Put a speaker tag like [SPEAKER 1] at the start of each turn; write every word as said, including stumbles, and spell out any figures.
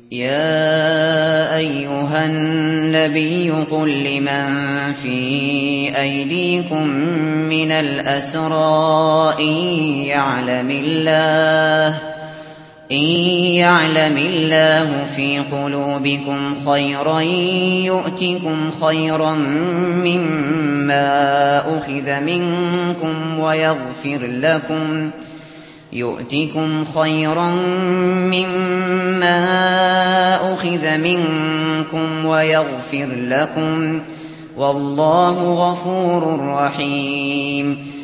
[SPEAKER 1] يا أيها النبي قل لمن في أيديكم من الأسرى إن يعلم الله إن يعلم الله في قلوبكم خيرا يؤتكم خيرا مما أخذ منكم ويغفر لكم يؤتكم خيرا مما أخذ منكم ويغفر لكم والله غفور رحيم.